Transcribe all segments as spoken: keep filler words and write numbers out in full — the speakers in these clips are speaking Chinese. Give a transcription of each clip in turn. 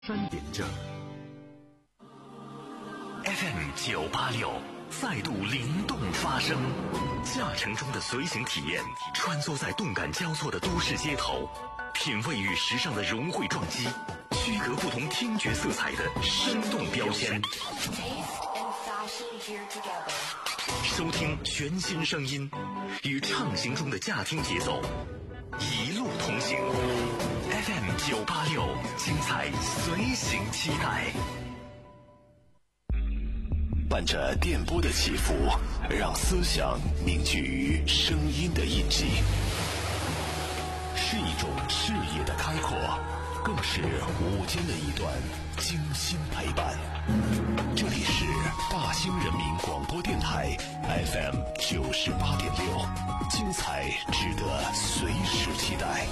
山点正 F M 九八六再度灵动发声，驾乘中的随行体验，穿梭在动感交错的都市街头，品味与时尚的融汇撞击，区隔不同听觉色彩的生动标签。收听全新声音，与畅行中的驾听节奏，一路同行。F M 九八六，精彩随行期待。 伴着电波的起伏，让思想凝聚于声音的印记，是一种视野的开阔，更是午间的一段精心陪伴。这里是大兴人民广播电台 F M 九十八点六，精彩值得随时期待。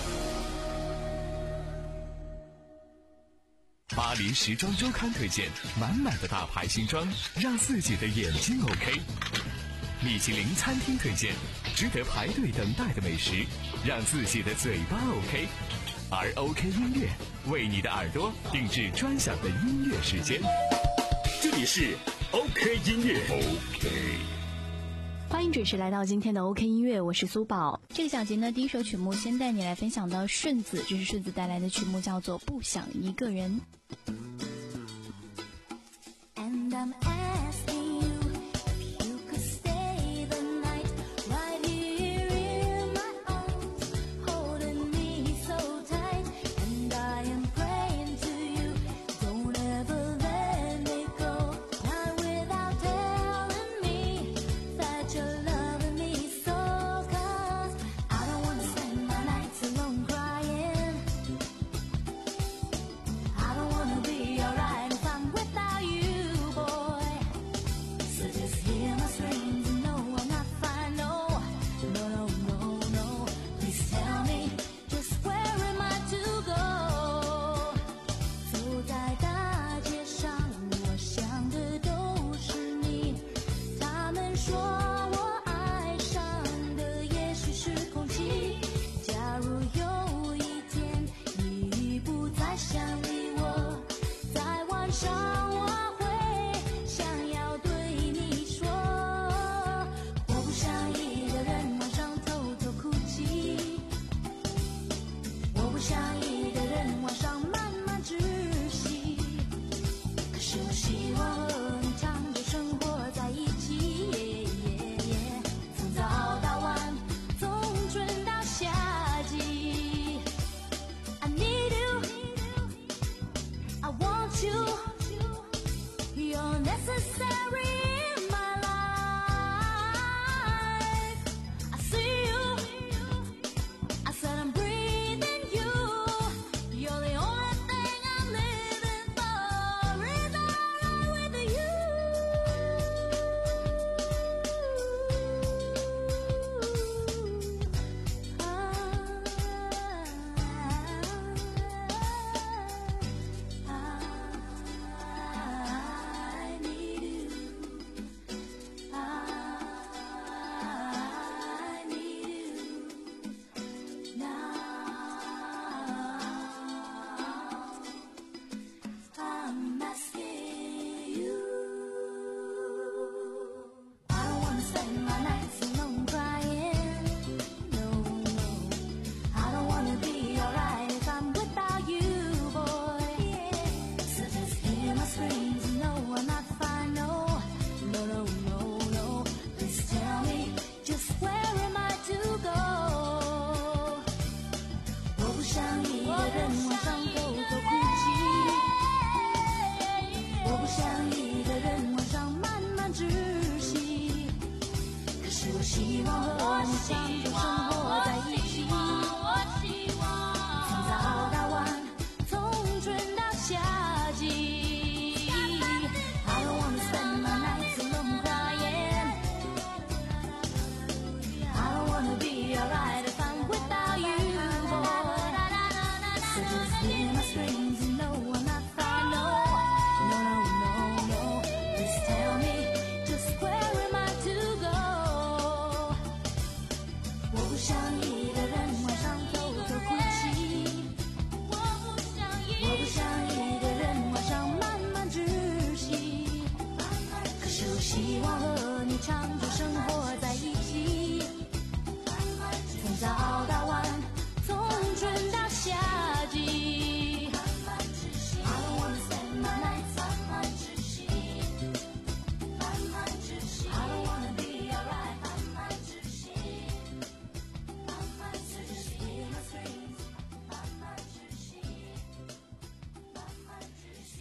巴黎时装周刊推荐满满的大牌新装，让自己的眼睛 OK。 米其林餐厅推荐值得排队等待的美食，让自己的嘴巴 OK。 而 OK 音乐为你的耳朵定制专享的音乐时间，这里是 OK 音乐。 OK， 欢迎准时来到今天的 OK 音乐，我是苏宝。 这个小节呢，第一首曲目先带你来分享到顺子，这是顺子带来的曲目，叫做《不想一个人》。 And I'm asking you if you could stay the night right here in my arms, holding me so tight. And I am praying to you, don't ever let me go, not without telling me that you're loving me so. Cause I don't wanna spend my nights alone crying, I don't wanna be alright if I'm without you. I want you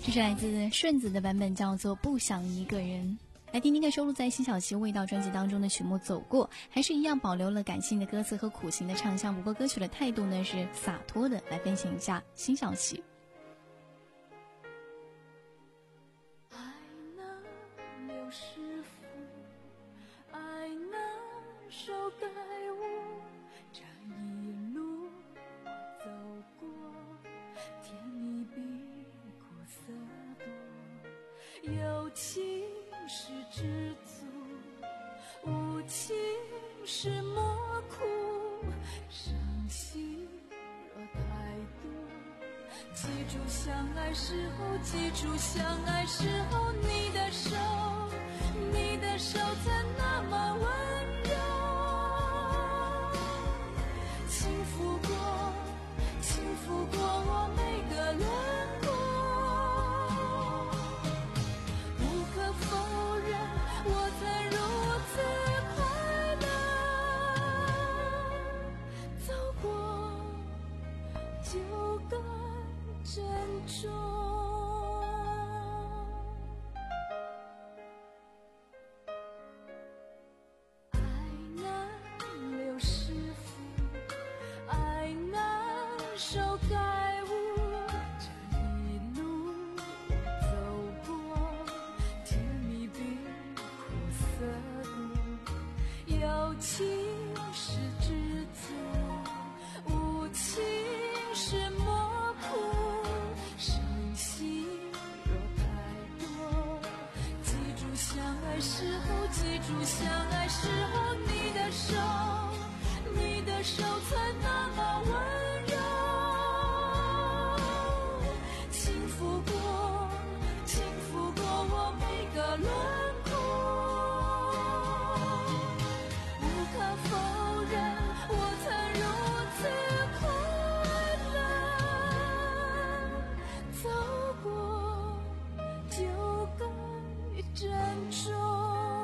这是来自顺子的版本，叫做《不想一个人》。来听听看收录在辛晓琪《味道》专辑当中的曲目《走过》，还是一样保留了感性的歌词和苦情的唱腔，不过歌曲的态度呢是洒脱的。来分享一下辛晓琪。 爱能流是福，爱能手改悟，这一路我走过，甜蜜比苦涩多，有情是知足，无情是莫苦，伤心若太多，记住相爱时候，记住相爱时候，你的手，你的手曾那么温柔，轻抚过，轻抚过我每个轮廓，无可否认，我曾如此快乐，走过就该珍重。爱难留是福，爱难手改悟，这一路走过，甜蜜比苦涩多，有情是知足，无情是莫苦，伤心若太多，记住相爱时候，记住相爱时候，你的手，你的手曾那么温柔，轻抚过，轻抚过我每个轮廓，无可否认，我曾如此快乐，走过就该珍重。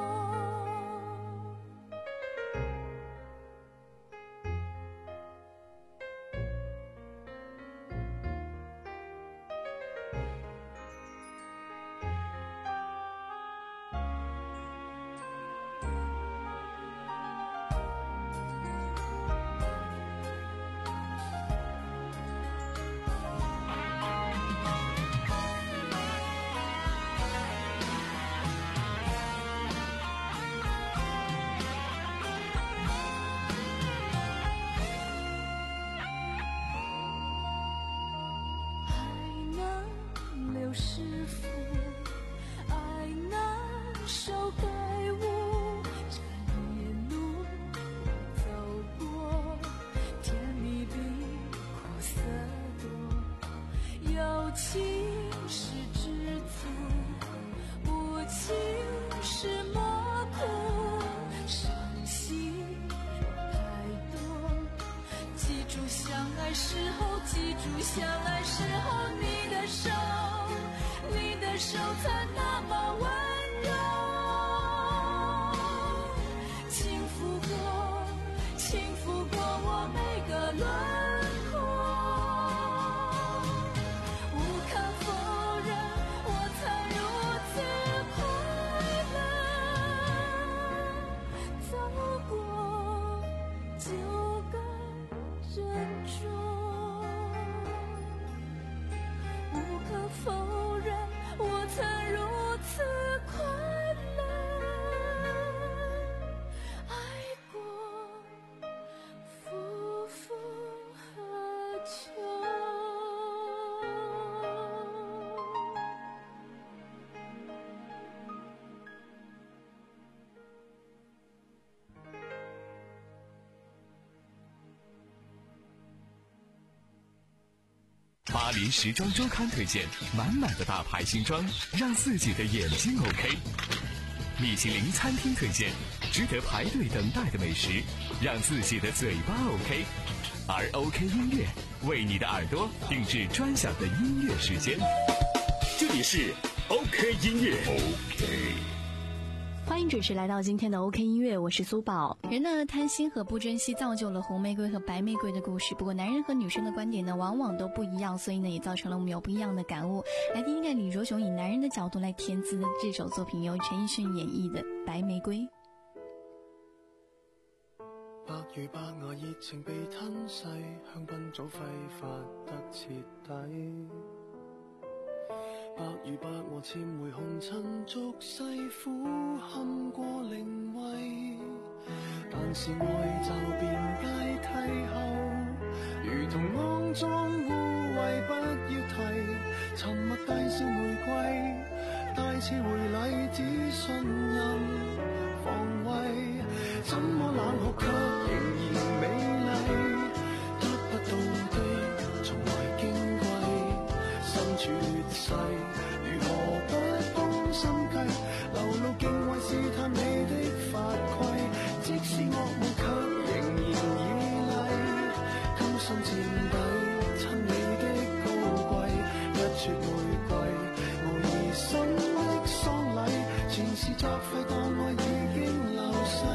爱难留是福，爱难手改悟，这一路走过，甜蜜比苦涩多，有情是知足，无情是莫苦，伤心若太多，记住相爱时候，记住相爱时候，你的手，你的手曾那么温柔，轻抚过，轻抚过我每个轮廓，无可否认，我曾如此快乐，走过就该珍重。无可否认，我曾如此快乐，爱过夫复何求。 巴黎时装周刊推荐满满的大牌新装，让自己的眼睛 OK。米其林餐厅推荐值得排队等待的美食，让自己的嘴巴 OK。而 OK 音乐为你的耳朵定制专享的音乐时间。 这里是 OK 音乐。OK。 欢迎准时来到今天的 OK 音乐，我是苏宝。 人的贪心和不珍惜造就了红玫瑰和白玫瑰的故事，不过男人和女生的观点呢往往都不一样，所以呢也造成了我们有不一样的感悟。来听听看李卓雄以男人的角度来填词的这首作品，由陈奕迅演绎的《白玫瑰》。 白如白牙熱情被吞噬，香檳早揮發得徹底。白如白鵝潛回紅塵俗世，苦堪過靈位。但是愛就變階梯後，如同骯髒污穢不要提。沉默大笑玫瑰，帶刺回禮只信任防衛。怎麼冷酷卻仍然美麗，得不到的從來矜貴。身處劣勢，如何不懂心計？流露敬畏試探你的法規，即使惡夢卻仍然依賴。甘心墊底，親你的高貴，一撮玫瑰，無疑心的喪禮。前事作廢，當愛已經流逝。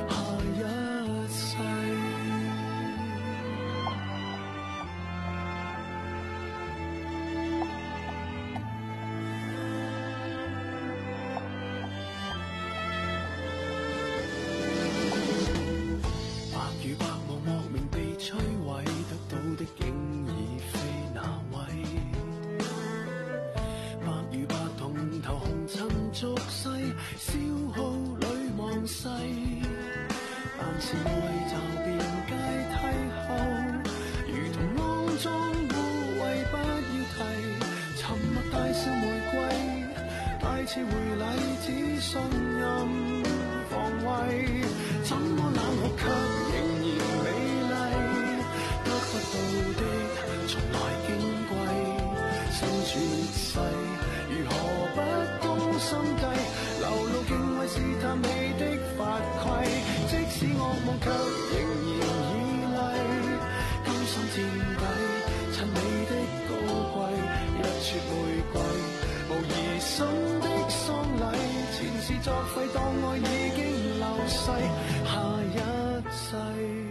次回禮只信任防衛，怎麼冷酷卻仍然美麗，得不到的從來矜貴。身處劣勢，如何不懂心計？流露敬畏試探你的法規，即使惡夢卻仍然依賴。甘心墊底，襯你的高貴，一撮玫瑰，無疑心的喪禮，前事作廢，當愛已經流逝，下一世。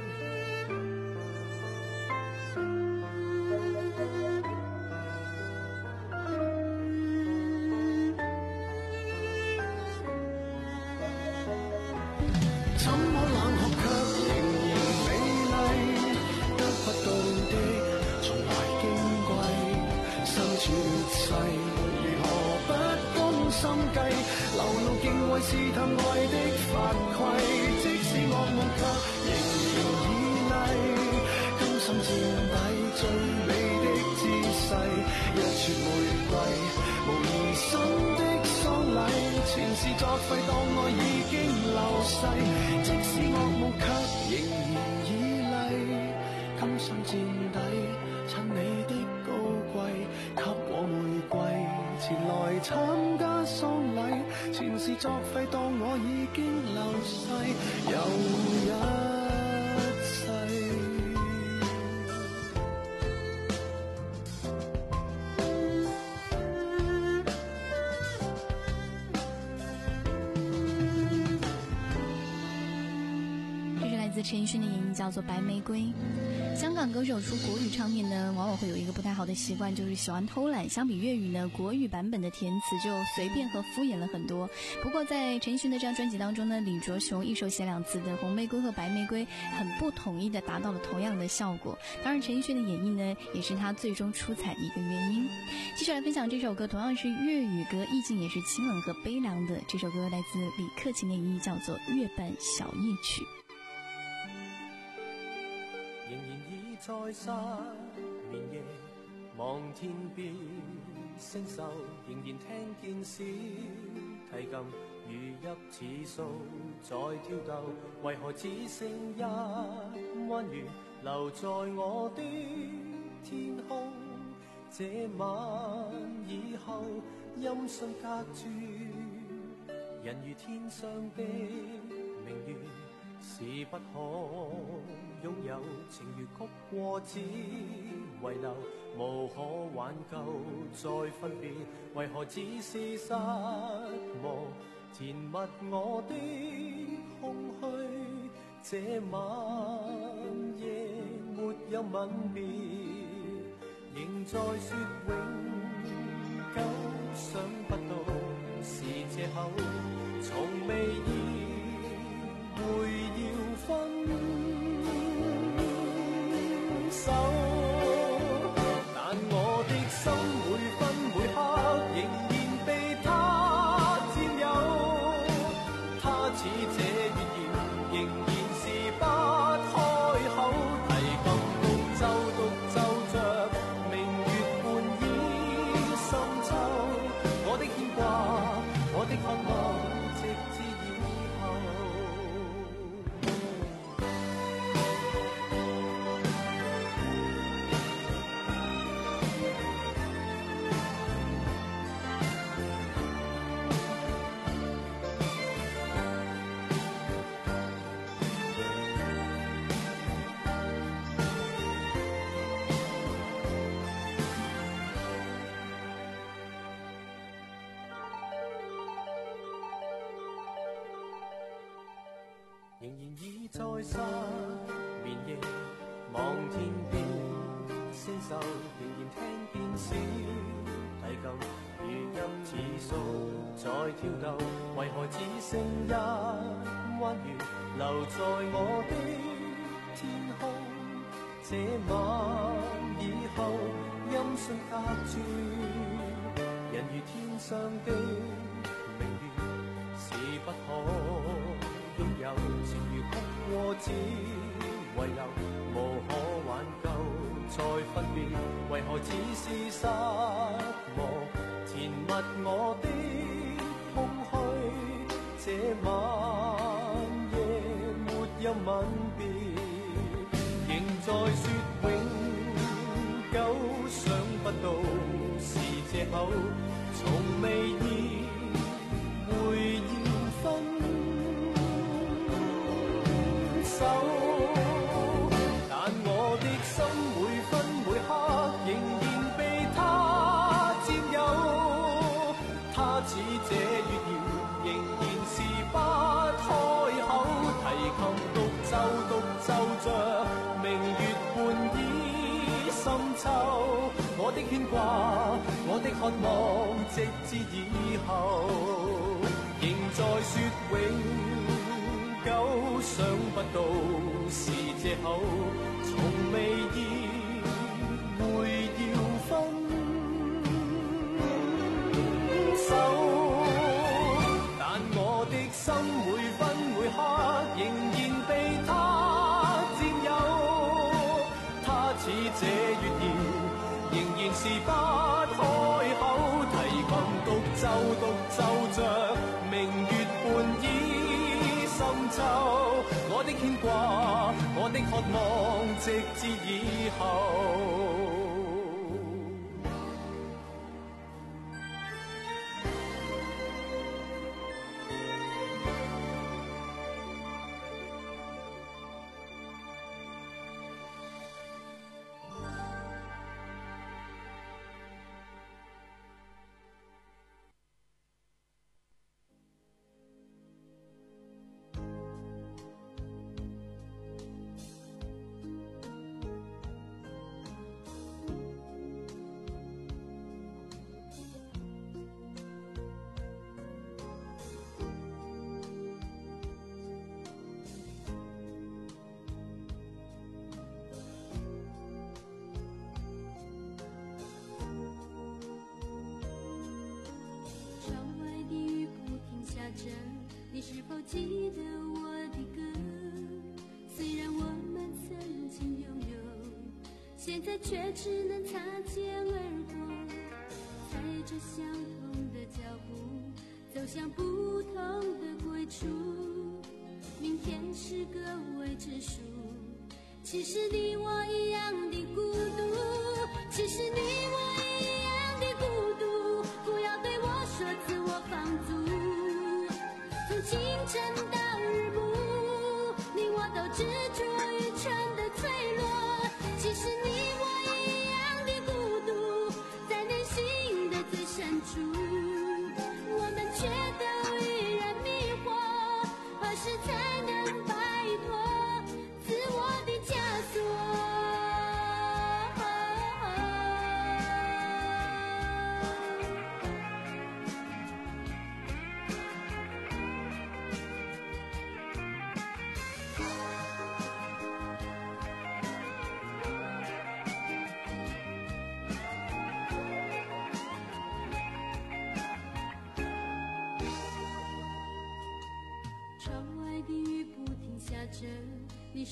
怎麼冷酷卻仍然美麗，得不到的從來矜貴，身處劣勢，如何不懂心計？流露敬畏試探愛的法規，即使惡夢卻仍然依賴。甘心墊底最美的姿勢，一撮玫瑰，無疑心的喪禮，前事作廢，當愛已經流逝。即使惡夢卻仍然依賴。甘心墊底襯你的高貴，給我玫瑰，前來參加喪禮，前事作廢，當我已經流逝，又一世。 陈奕迅的演绎叫做《白玫瑰》。香港歌手出国语唱片呢，往往会有一个不太好的习惯，就是喜欢偷懒。相比粤语呢，国语版本的填词就随便和敷衍了很多。不过在陈奕迅的这张专辑当中呢，李卓雄一首写两词的《红玫瑰》和《白玫瑰》很不统一的达到了同样的效果。当然，陈奕迅的演绎呢，也是他最终出彩的一个原因。继续来分享这首歌，同样是粤语歌，意境也是清冷和悲凉的。这首歌来自李克勤的演绎，叫做《月半小夜曲》。 仍然已在失眠夜望天邊星宿，仍然聽見小提琴如泣似訴在跳逗，為何只剩一彎月留在我的天空？這晚以後音訊隔絕，人如天上的明月，是不可擁有，情如曲過只遺留，無可挽救再分別，為何只是失望填密我的空虛。這晚夜沒有吻別，仍在說永久，想不到是借口，從未意會要分手，但我的心每分每刻仍然被他佔有，他似這月兒仍然是不開口，提琴獨奏獨奏着明月半倚深秋，我的牽掛我的渴望直至以後。仍然倚在失眠夜，望天邊星宿，仍然聽見小提琴如音似訴在跳動，為何只剩一彎月留在我的天空？這晚以後音訊隔絕，人如天上的明月是不可擁有，情如曲過只遺留，無可挽救再分別，為何只是失望填密我的空虛？這晚夜沒有吻別，仍在說永久，想不到是借口，從未意會要分手，但我的心每分每刻仍然被他佔有，他似這月兒仍然是不開口，提琴獨奏獨奏着明月半倚深秋，我的牽掛我的渴望直至以後，仍在說永久，想不到是借口，從未意會要分手，但我的心每分每刻仍然被他佔有，他似這月兒仍然是不開口，提琴獨奏獨奏着明月半倚深秋，我的牽掛我的渴望直至以後。 你是否记得我的歌？虽然我们曾经拥有，现在却只能擦肩而过。踩着相同的脚步，走向不同的归处。明天是个未知数，其实你我一样的孤独。其实你我一样的孤独，不要对我说自我放逐。从清晨到日暮，你我都执着于春的脆弱。其实你我一样的孤独，在内心的最深处，我们却都依然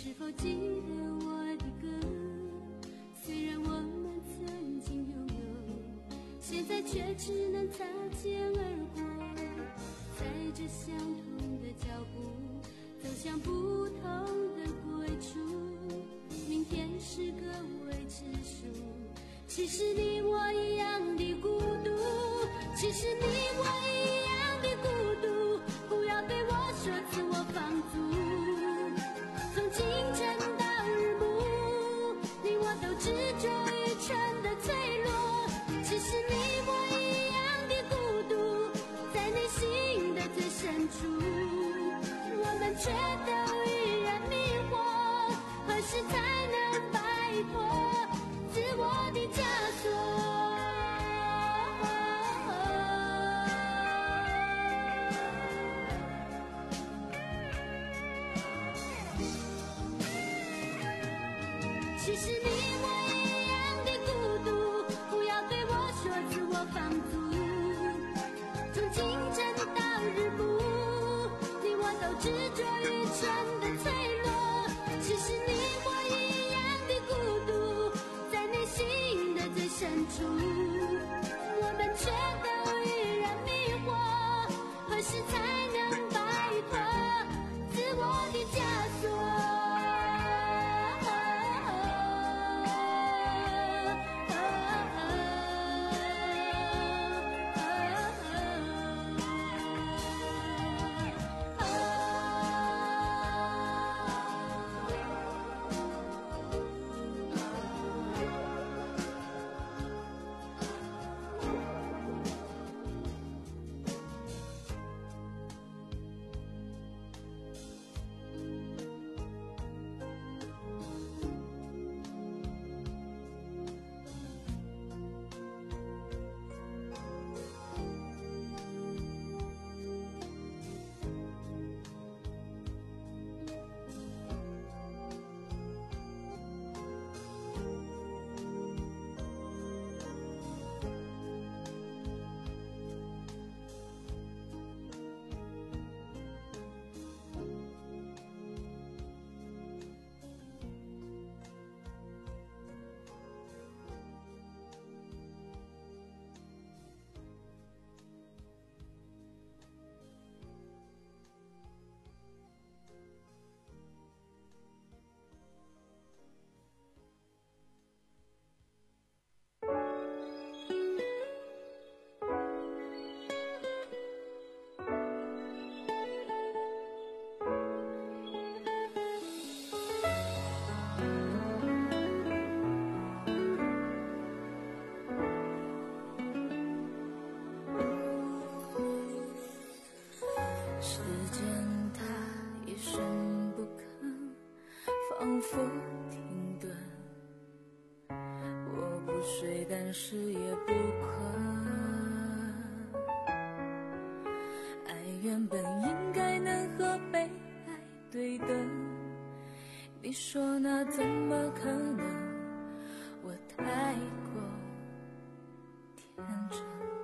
是否记得我的歌？虽然我们曾经拥有，现在却只能擦肩而过。在这相同的脚步，走向不同的归处。明天是个未知数，其实你我一样的孤独，其实你我一样的孤独。不要对我说自我放逐，从清晨到日暮，你我都执着于春的脆弱。其实你我一样的孤独，在内心的最深处，我们却都依然迷惑。何时才能摆脱自我的枷锁？其实你我一样的孤独，不要对我说自我放逐。从清晨到日暮，你我都执着于春的脆弱。其实你我一样的孤独，在内心的最深处，我们却都依然迷惑。何时才能摆脱自我的枷锁？ 但是也不困。爱原本应该能和被爱对等，你说那怎么可能？我太过天真。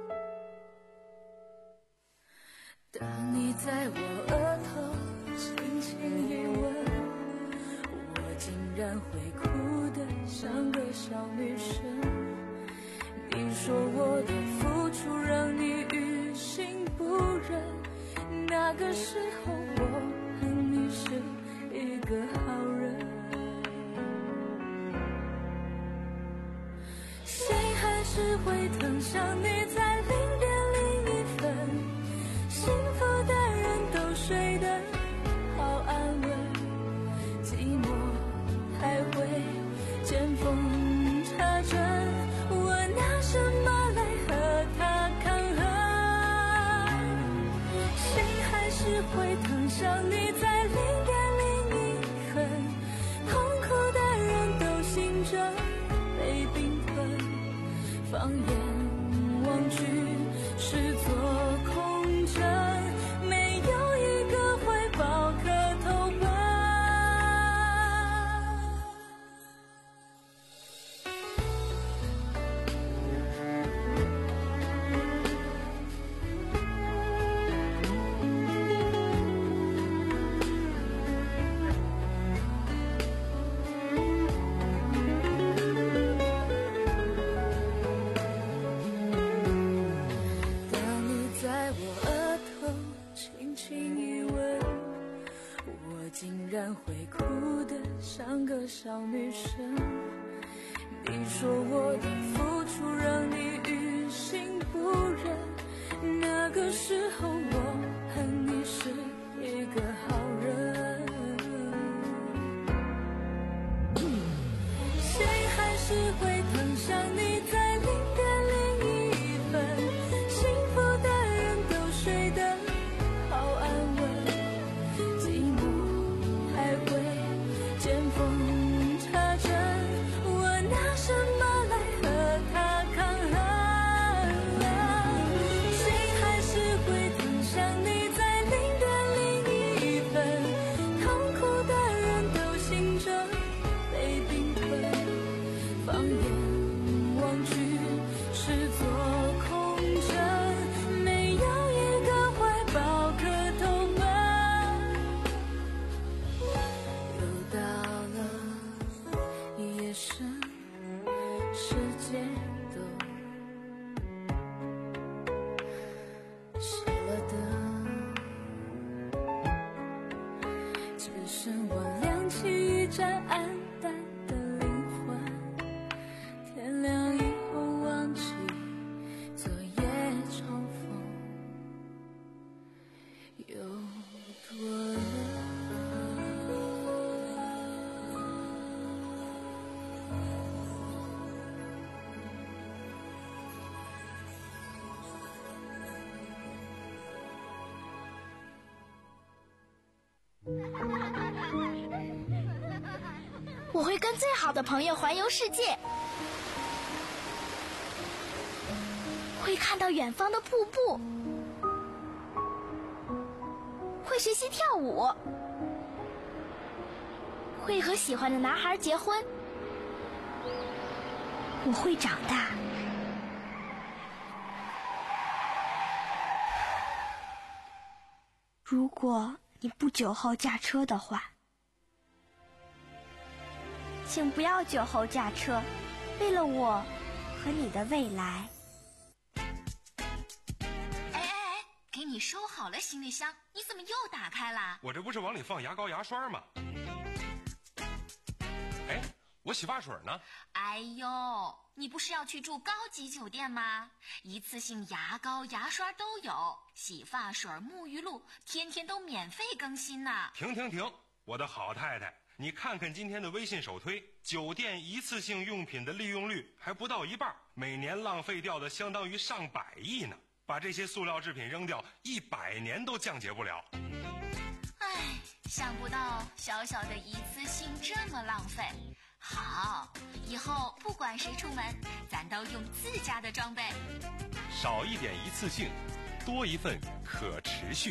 当你在我额头轻轻一吻，我竟然会哭得像个小女生。你说我的付出让你于心不忍，那个时候我恨你是一个好人。谁还是会疼像你在零点零一分？幸福的人都睡得好安稳，寂寞还会见缝插针。拿什么来和他抗衡？谁还是会疼像你在零点零一分？痛苦的人都醒着被冰吞，放眼望去是座空城，没有一个怀抱可投奔。 然会哭得像个小女生。你说我的付出让你于心不忍，那个时候我恨你是一个好人。谁还是会疼想你在零点零一分，幸福的人都睡得好安稳，寂寞还会见缝插针，我拿什么来和他抗衡？谁还是会疼想你在零点零一分，痛苦的人都醒着被冰困，放眼望去是座空城，没有一个怀抱可投奔。又到了夜深，世界都熄了灯，只剩我亮起一盏暗淡的灵魂。天亮以后忘记昨夜重逢，又多了。 我会跟最好的朋友环游世界，会看到远方的瀑布，会学习跳舞，会和喜欢的男孩结婚。我会长大。如果你不酒后驾车的话，请不要酒后驾车，为了我和你的未来。 哎哎哎，给你收好了行李箱，你怎么又打开了？ 我这不是往里放牙膏牙刷吗？哎，我洗发水呢？ 哎呦，你不是要去住高级酒店吗？一次性牙膏牙刷都有，洗发水沐浴露天天都免费更新呢。 停停停，我的好太太，你看看今天的微信首推，酒店一次性用品的利用率还不到一半，每年浪费掉的相当于上百亿呢。把这些塑料制品扔掉，一百年都降解不了。 唉，想不到小小的一次性这么浪费。好，以后不管谁出门，咱都用自家的装备。 少一点一次性，多一份可持续。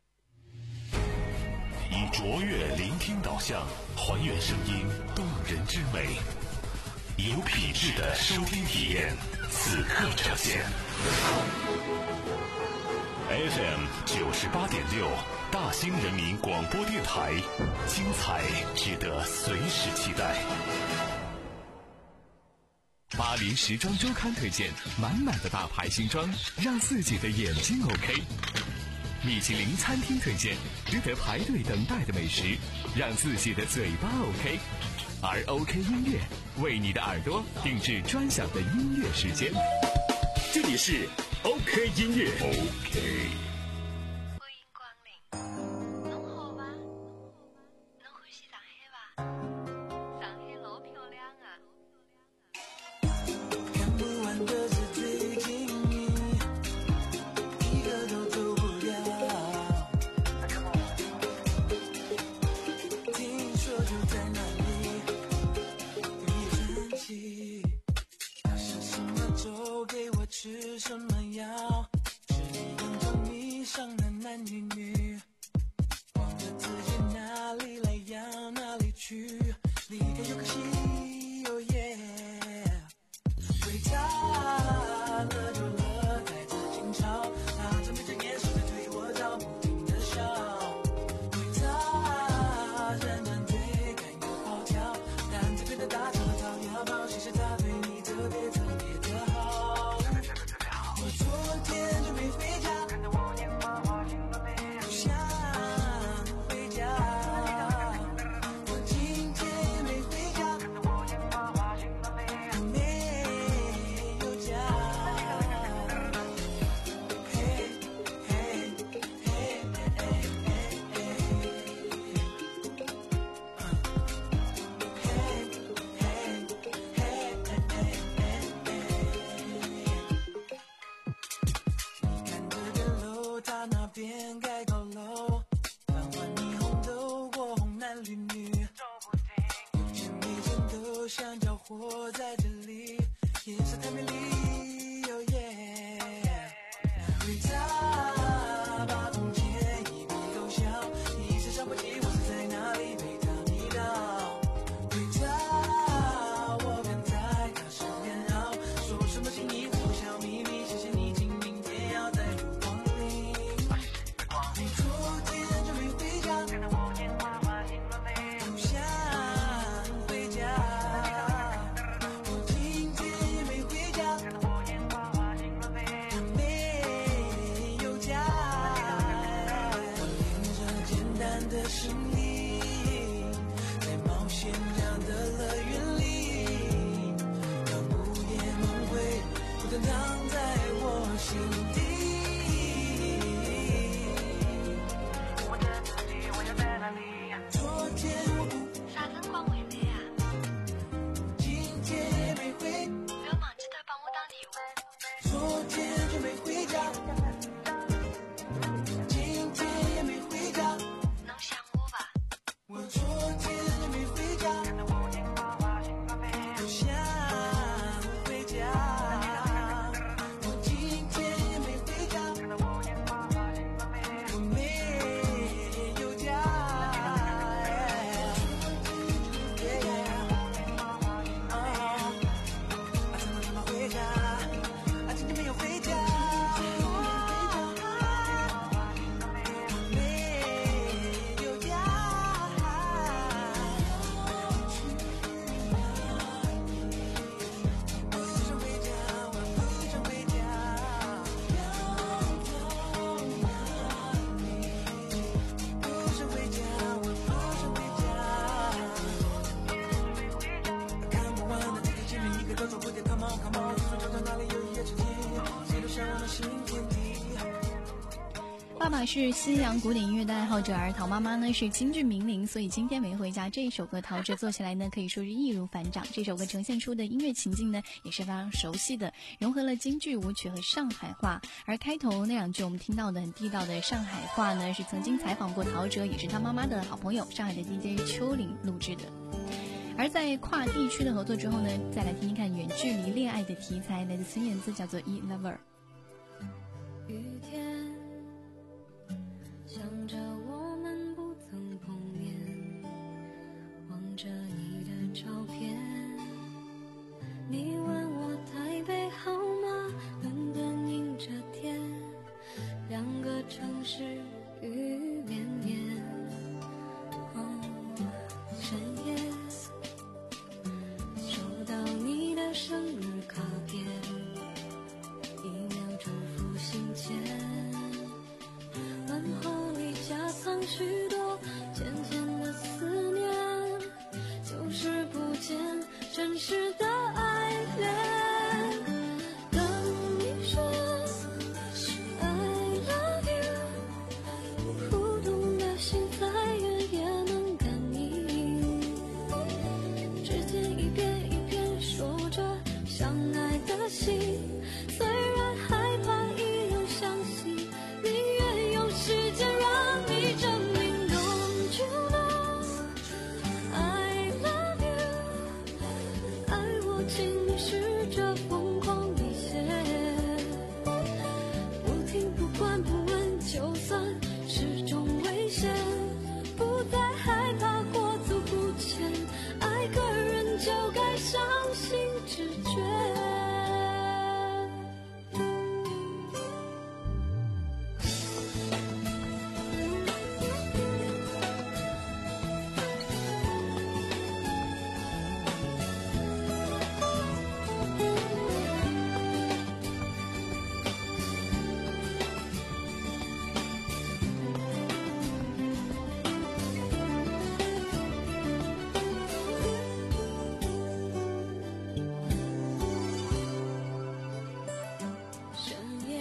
以卓越聆听导向，还原声音动人之美，有品质的收听体验，此刻呈现。F M 九十八点六，大兴人民广播电台，精彩值得随时期待。 巴黎时装周刊推荐满满的大牌新装，让自己的眼睛 OK。米其林餐厅推荐值得排队等待的美食，让自己的嘴巴 OK。而 OK 音乐为你的耳朵定制专享的音乐时间。这里是 OK 音乐 OK。 吃什么药？是你眼中迷上的男女女，忘了自己哪里来要哪里去，离开又可惜哦耶，对他了就了，带着惊嘲，他正闭着眼神在对我笑，不停的笑，对他认真对敢有跑跳，但这边的大桥的讨要抱，其实他对你特别特别的好。昨天就没回家，看到我电话花心都没有。 爸爸是西洋古典音乐的爱好者，而陶妈妈呢是京剧名伶，所以今天没回家这一首歌陶喆做起来呢可以说是易如反掌。这首歌呈现出的音乐情境呢也是非常熟悉的，融合了京剧舞曲和上海话。而开头那两句我们听到的很地道的上海话呢，是曾经采访过陶喆，也是他妈妈的好朋友上海的 D J 秋玲录制的。而在跨地区的合作之后呢，再来听听看远距离恋爱的题材，来自孙燕姿，叫做《E Lover》。 雨天想着我们不曾碰面，望着你的照片，你问我台北好吗？伦敦阴着天，两个城市雨绵绵。哦，深夜收到你的生日卡片，一秒祝福信笺，问候里夹藏许多浅浅的思念，就是不见真实的爱恋。等你说 I love you， 互动的心再远也能感应，指尖一遍一遍说着相爱的心，虽然害怕一样相信，宁愿用时间让你证明。Don't you know I love you， 爱我请你试着疯狂一些，不听不管不问，就算是种危险，不再害怕过足不前，爱个人就该相信直觉。深夜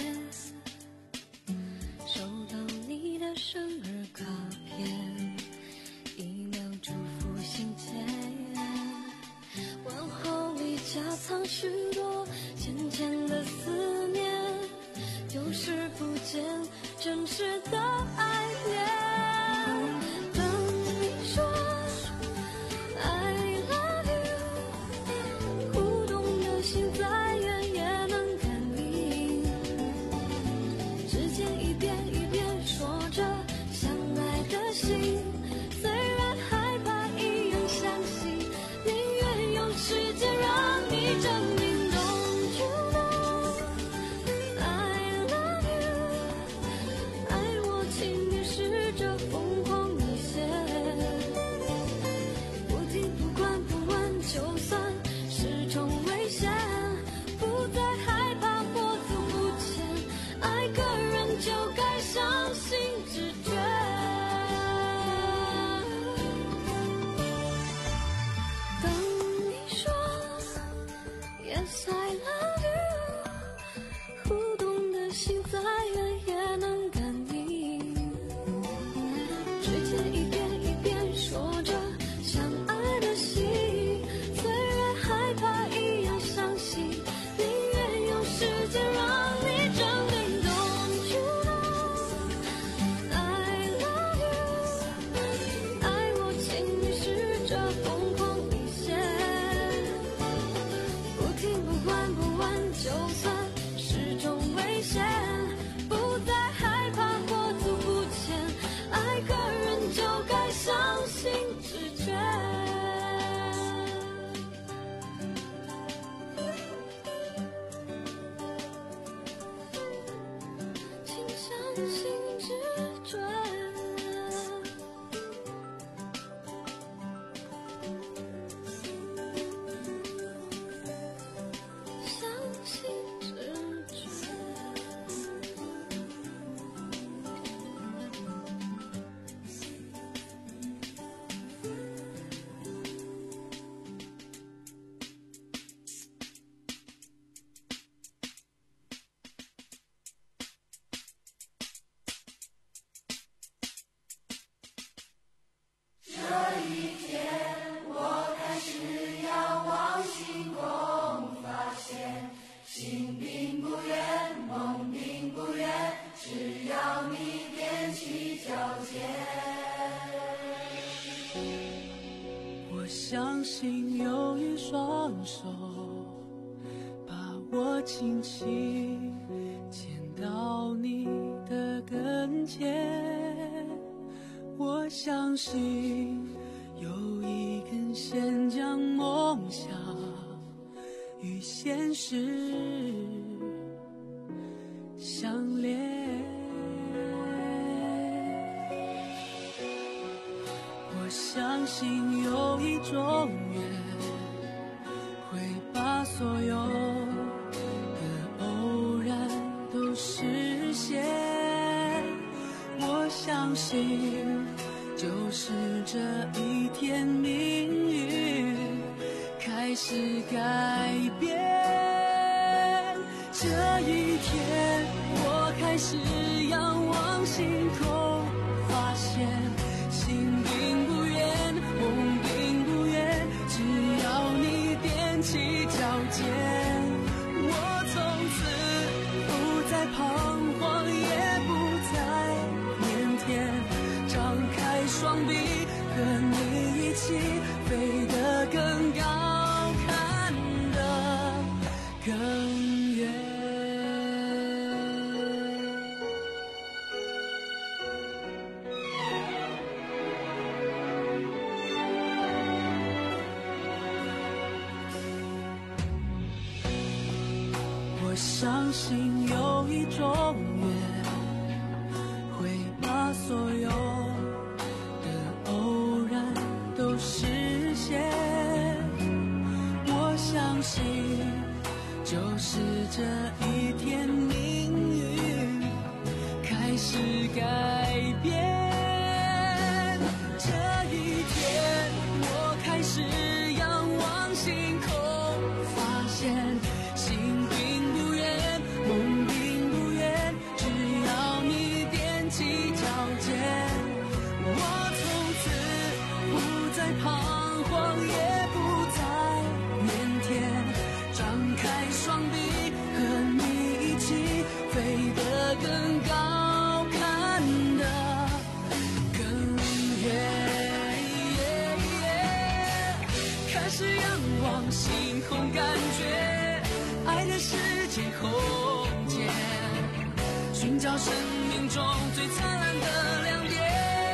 收到你的生日卡片，一秒祝福信笺，问候里夹藏许多浅浅的思念，就是不见真实的爱恋。等你说 I love you， 互动的心再远也能感应，指尖一遍一遍说着相爱的心，虽然害怕一样相信，宁愿用时间让你证明。Don't you know I love you， 爱我请你试着疯狂一些，不听不管不问，就算是种危险，不再害怕过足不前，爱个人就该相信直觉。等你说 Yes I love you， 互动的心再远也能感应，指尖一遍一遍说着相爱的心，虽然害怕一样相信，宁愿用时间让你证明。Don't you know I love you， 爱我请你试着疯狂一些，不听不管不问，就算是种危险，不再害怕过足不前，爱个人就该相信直觉。请相信直觉。相信直觉。 只要你踮起脚尖。 我相信有一双手把我轻轻牵到你的跟前，我相信有一根线将梦想与现实相连。我相信有一种缘会把所有的偶然都实现，我相信就是这一天命运开始改变。这一天我开始仰望星空，发现心并不远，梦并不远，只要你踮起脚尖。我从此不再彷徨，也不再腼腆，张开双臂和你一起飞得更高，看得更远。我相信有一种缘会把所有的偶然都实现，我相信就是这一天命运开始改变。这一天我开始仰望星空，发现心并不远，梦并不远，只要你踮起脚尖。我从此不再彷徨，也不再腼腆，张开双臂和你一起飞得更高，看得更远。开始仰望星空，感觉爱的世界空间，寻找生命中最灿烂的亮点。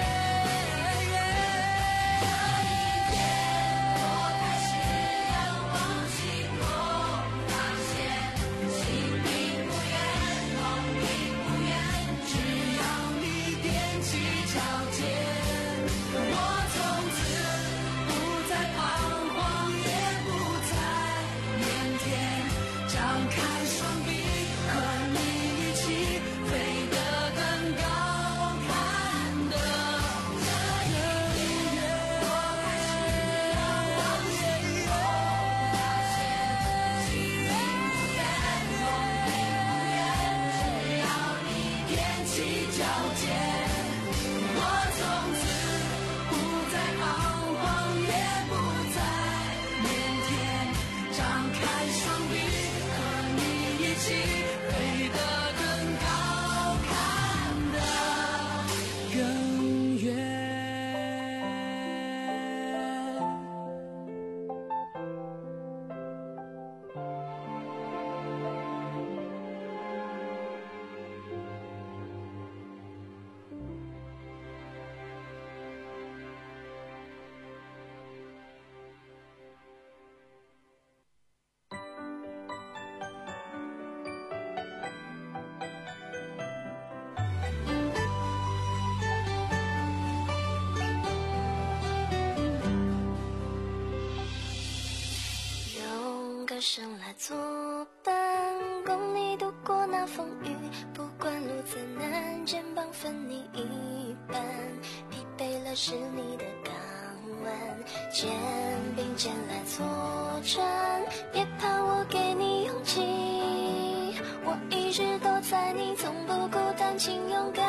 生来作伴，共你度过那风雨，不管路再难，肩膀分你一半，疲惫了是你的港湾，肩并肩来作战，别怕我给你勇气，我一直都在，你从不孤单，请勇敢。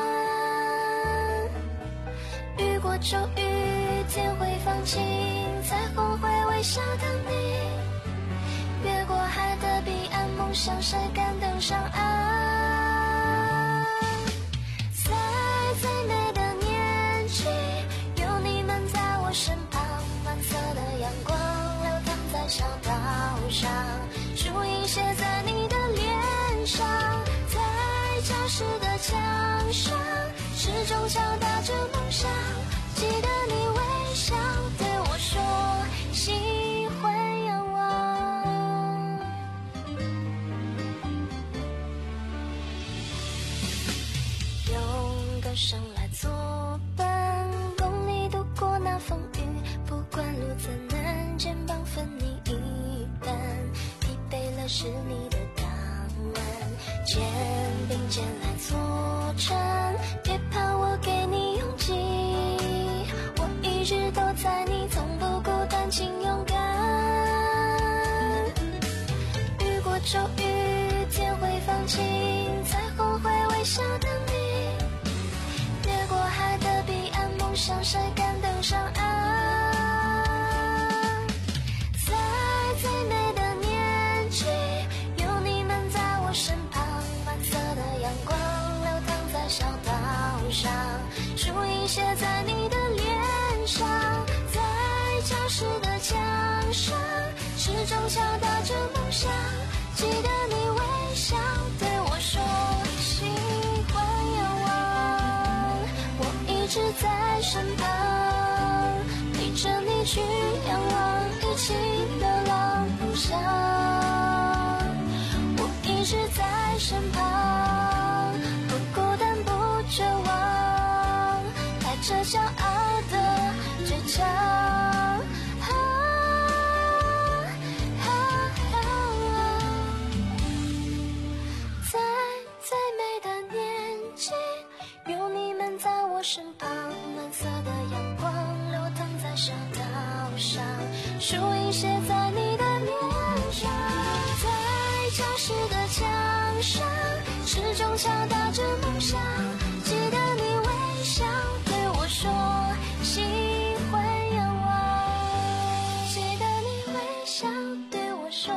雨过骤雨，天会放晴，彩虹会微笑等你，越过海的彼岸，梦想晒干登上岸。 教室的墙上，始终敲打着梦想。记得你微笑对我说，喜欢仰望。用歌声来作伴，共你度过那风雨。不管路怎难，肩膀分你一半。疲惫了是你的港湾，肩并肩来作战。别怕，我给你勇气，我一直都在，你从不孤单，请勇敢。遇过骤雨，天会放晴，彩虹会微笑等你。越过海的彼岸，梦想晒干，登上岸。在最美的年纪，有你们在我身旁，蓝色的阳光流淌在小岛上，树影写在你的脸上，在教室的墙上，始终敲打着梦想。记得你微笑对我说，喜欢仰望。我一直在身旁，陪着你去仰望，一起流浪梦想。我一直在身旁，不孤单不绝望，带着骄傲的倔强。啊啊啊在最美的年纪，有你们在我身旁，蓝色的阳光流淌在小岛上，树影写在你的脸上，在教室的墙上，始终敲打着梦想。记得你微笑对我说，喜欢仰望。记得你微笑对我说。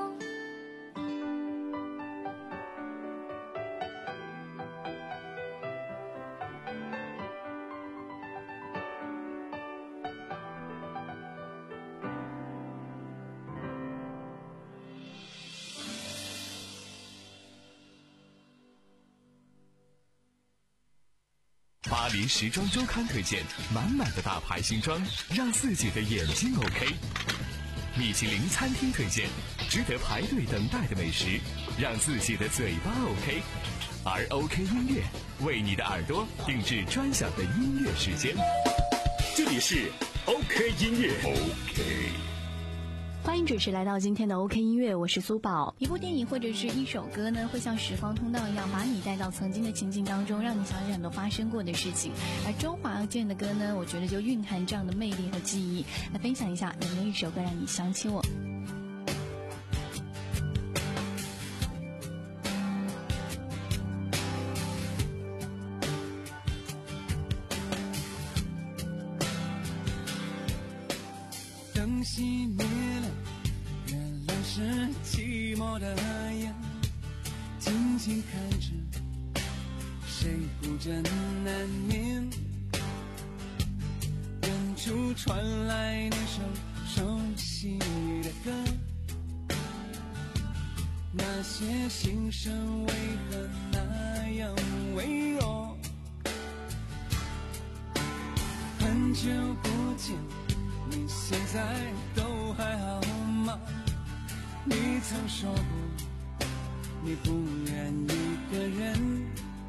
巴黎时装周刊推荐满满的大牌新装，让自己的眼睛 OK。米其林餐厅推荐值得排队等待的美食，让自己的嘴巴 OK。而 OK 音乐为你的耳朵定制专享的音乐时间。 这里是 OK 音乐 OK。 欢迎准时来到今天的 OK 音乐，我是苏宝。 一部电影或者是一首歌呢，会像时光通道一样把你带到曾经的情境当中，让你想起很多发生过的事情。而周华健的歌呢，我觉得就蕴含这样的魅力和记忆。来分享一下有没有一首歌让你想起我。 灯熄灭了，原来是寂寞的眼，静静看着谁孤枕难眠。远处传来那首熟悉的歌，那些心声为何那样微弱？很久不见，你现在都还好吗？你曾说过你不愿一个人，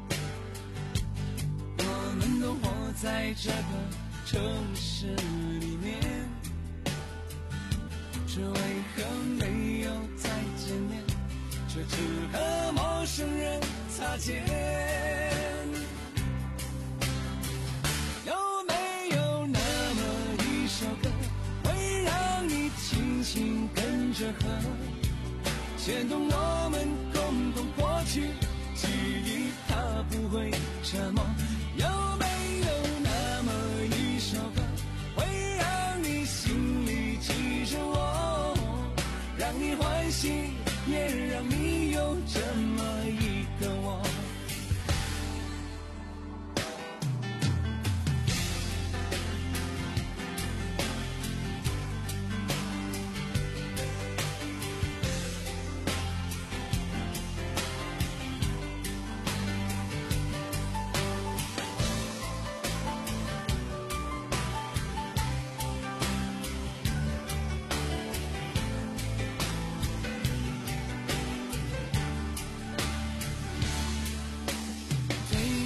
我们都活在这个城市里面，这为何没有再见面，却只和陌生人擦肩？有没有那么一首歌，会让你轻轻跟着和，牵动我们共同过去记忆，它不会沉默。有没有那么一首歌，会让你心里记着我，让你欢喜，也让你有这么一个我。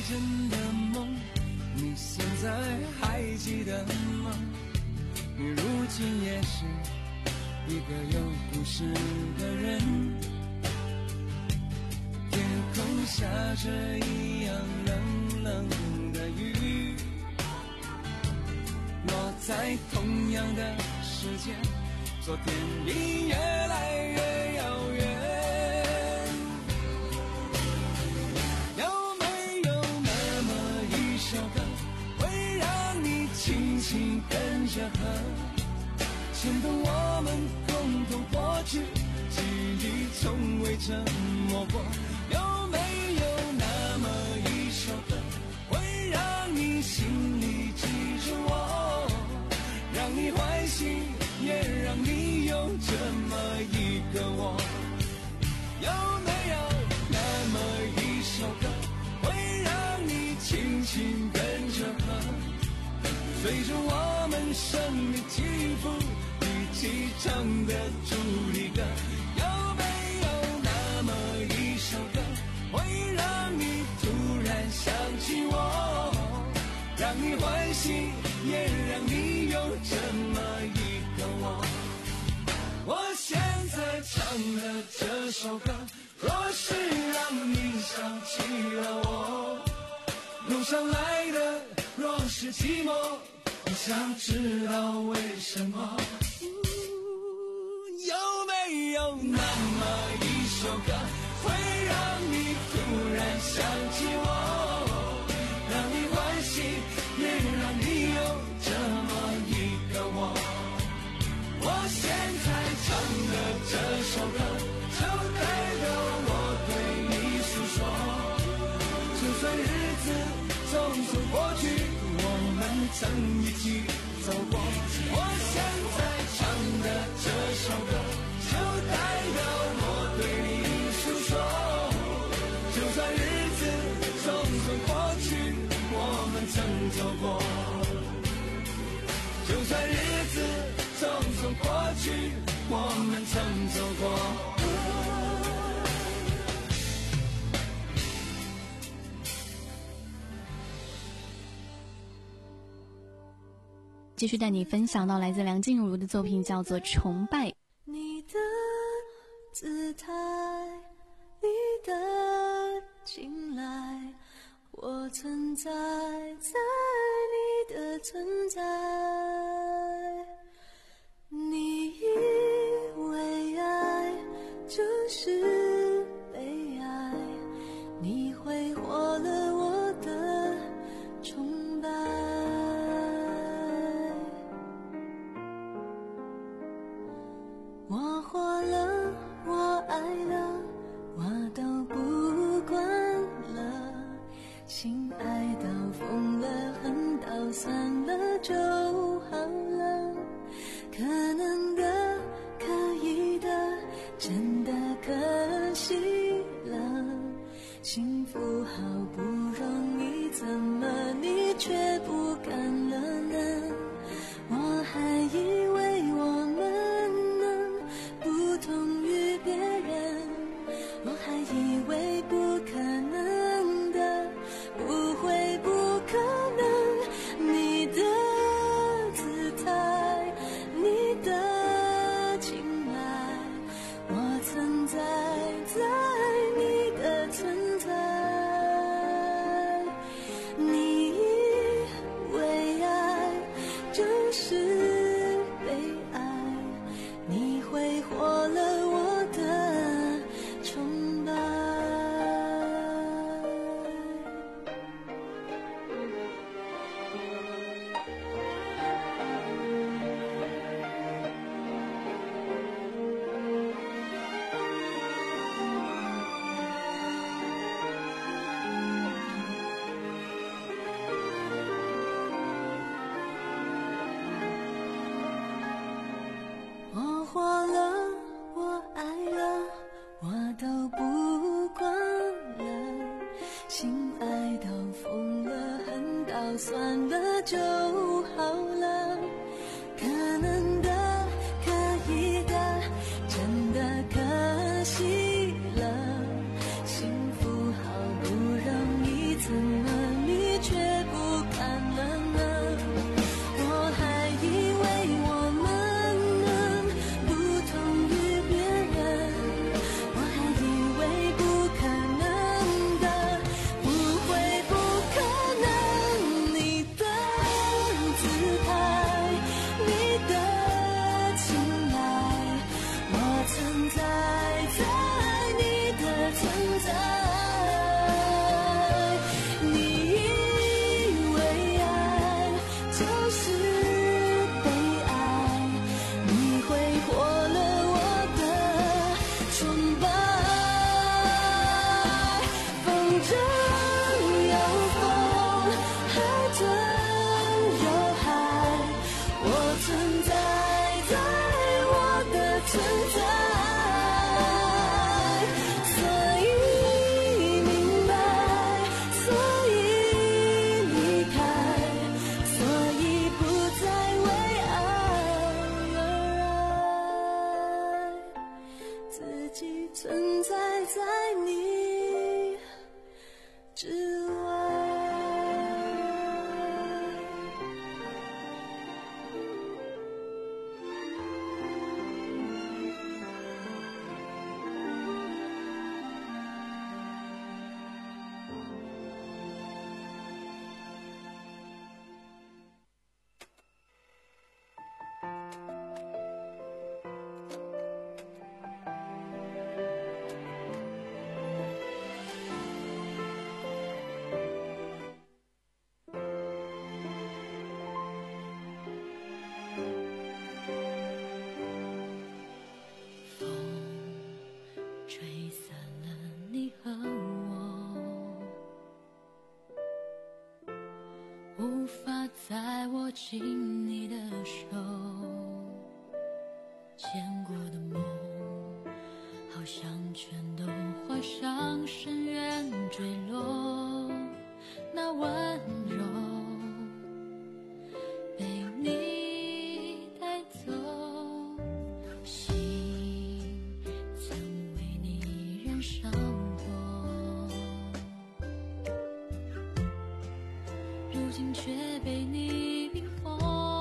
真的梦，你现在还记得吗？你如今也是一个有故事的人，天空下着一样冷冷的雨，落在同样的时间，昨天比越来越遥远。有没有那么一首歌，会让你轻轻跟着和，牵动我们共同过去，记忆从未沉默过。有没有那么一首歌，会让你心里记住我，让你欢喜，也让你有这么一个我？有没有那么一首歌，会让你轻轻跟着和，随着我们生命起伏，一起唱的主题歌？有没有那么一首歌，会让你突然想起我，让你欢喜，也让你有这么一个我？我现在唱的这首歌，若是让你想起了我，路上来的若是寂寞，你想知道为什么？有没有那么一首歌，会让你突然想起我，让你欢喜，也让你有这么一个我？我现在唱的这首歌，就代表我对你诉说。就算日子匆匆过去，我们曾一起走过。我现在唱的这首歌，就代表我对你诉说。就算日子匆匆过去，我们曾走过。就算日子匆匆过去，我们曾走过。 继续带你分享到来自梁静茹的作品，叫做《崇拜》。 你的姿态，你的青睐，我存在在你的存在。你以为爱就是被爱，你挥霍了我的崇拜。我活了，我爱了，我都不管了。心爱到疯了，恨到散了就好了。可能的，可以的，真的可惜了。幸福好不容易，怎么你却不敢了呢？我还以为我们能不同于别人，我还以为不可能的，不会不可能。你的姿态，你的青睐，我存在在你的存在。你以为爱就是被爱，你挥霍了我的崇拜。我活了，我爱了，我都不管了。心爱到疯了，恨到算了就好了。可能的，可以的，真的可惜了。幸福好不容易，怎么吹散了你和我，无法再握紧你的手，见过的梦好像全都画上深渊坠落，那温柔被你带走，心曾为你燃烧过，如今却被你冰封。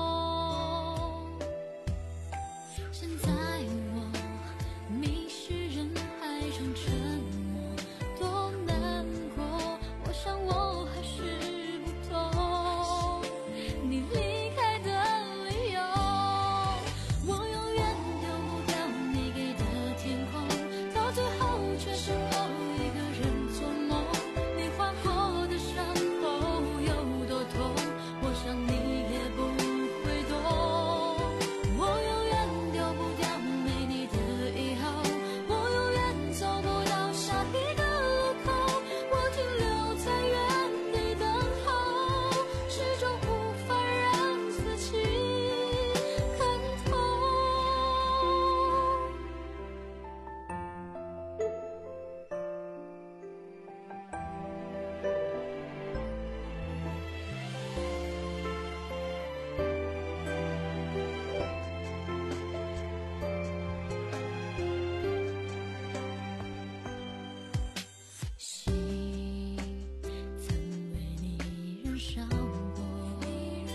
现在我迷失人海中沉默，多难过，我想我还是不懂你离开的理由。我永远丢不掉你给的天空，到最后却剩我一个人做梦。你划过的伤口有多痛，我想你也不会懂。我永远丢不掉没你的以后，我永远走不到下一个路口。我停留在原地等候，始终无法让自己看透。心曾为你燃烧过，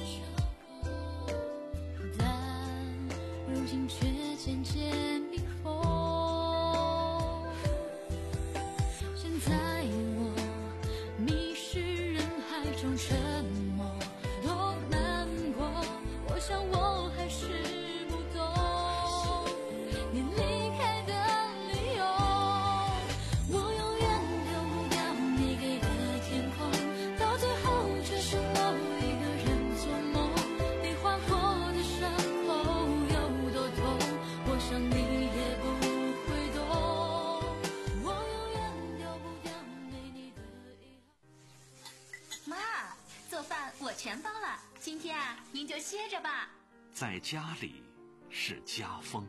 但如今却渐渐冰封。现在我迷失人海中沉默，多难过，我想我还是不懂你离开的理由。我永远丢不掉你给的天空，到最后却剩我一个人做梦。你划过的伤口有多痛，我想你也不会懂。我永远丢不掉没你的以后。 妈，做饭我全包了，今天啊，您就歇着吧。 在家里是家风，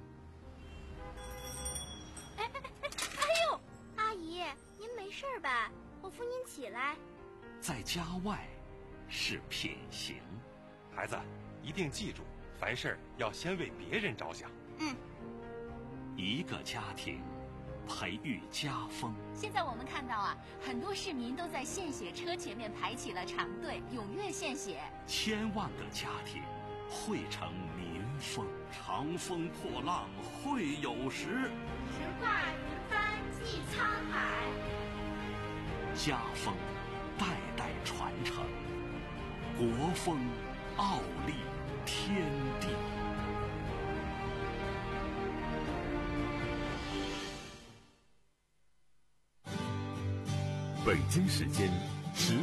哎哎哎哎呦，阿姨，您没事儿吧？我扶您起来。 在家外是品行。 孩子，一定记住，凡事要先为别人着想。 嗯， 一个家庭培育家风。 现在我们看到啊，很多市民都在献血车前面排起了长队，踊跃献血。 千万个家庭汇成民风，长风破浪会有时， 直挂云帆济沧海。 家风代代传承，国风傲立天地。 北京时间十